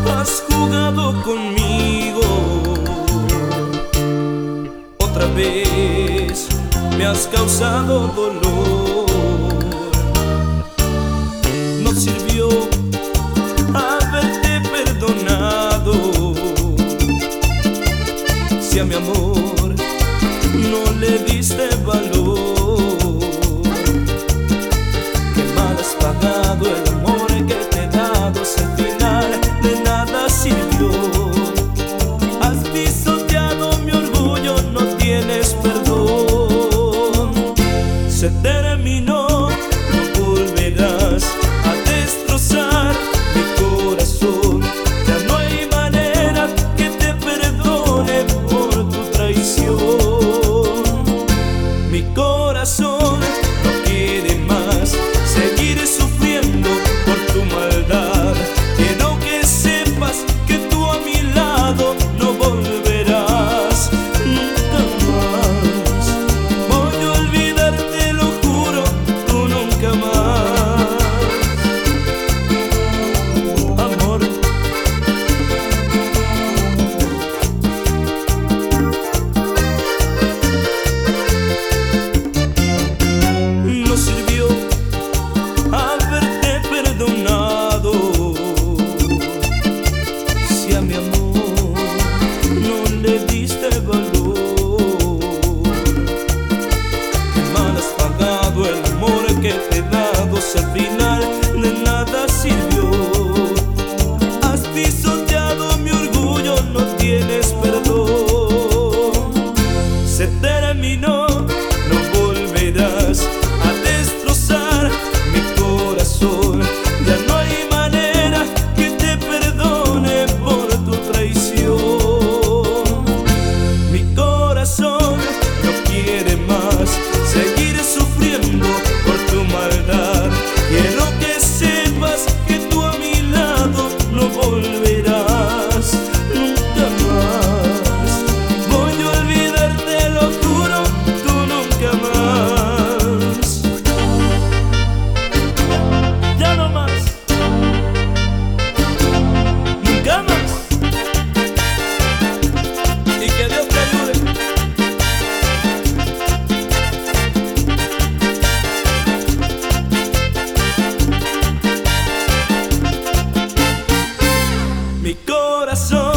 Has jugado conmigo, otra vez me has causado dolor. No sirvió haberte perdonado, si a mi amor no le diste valor. Qué mal has pagado el amor que te he dado, si al final de nada sirvió. Has pisoteado mi orgullo, no tienes perdón. Se terminó, no volverás a destrozar mi corazón. Ya no hay manera que te perdone por tu traición. Mi corazón no quiere más seguir sufriendo por tu maldad. Quiero que sepas que tú a mi lado no volverás nunca más. Voy a olvidarte, lo juro, tú nunca más. Amor, no sirvió haberte perdonado, si a mi amor no le diste valor. Qué mal has pagado el amor que te he dado, si al final de nada sirvió. Has pisoteado mi orgullo, no tienes perdón. Se terminó, no volverás a destrozar mi corazón. Ya no hay manera que te perdone por tu traición. Mi corazón no quiere más seguir sufriendo por tu maldad. Quiero que sepas que tú a mi lado no volverás nunca más. Voy a olvidarte, lo juro, tú nunca más. Ya no más, nunca más. Y que Dios te ayude. Mi corazón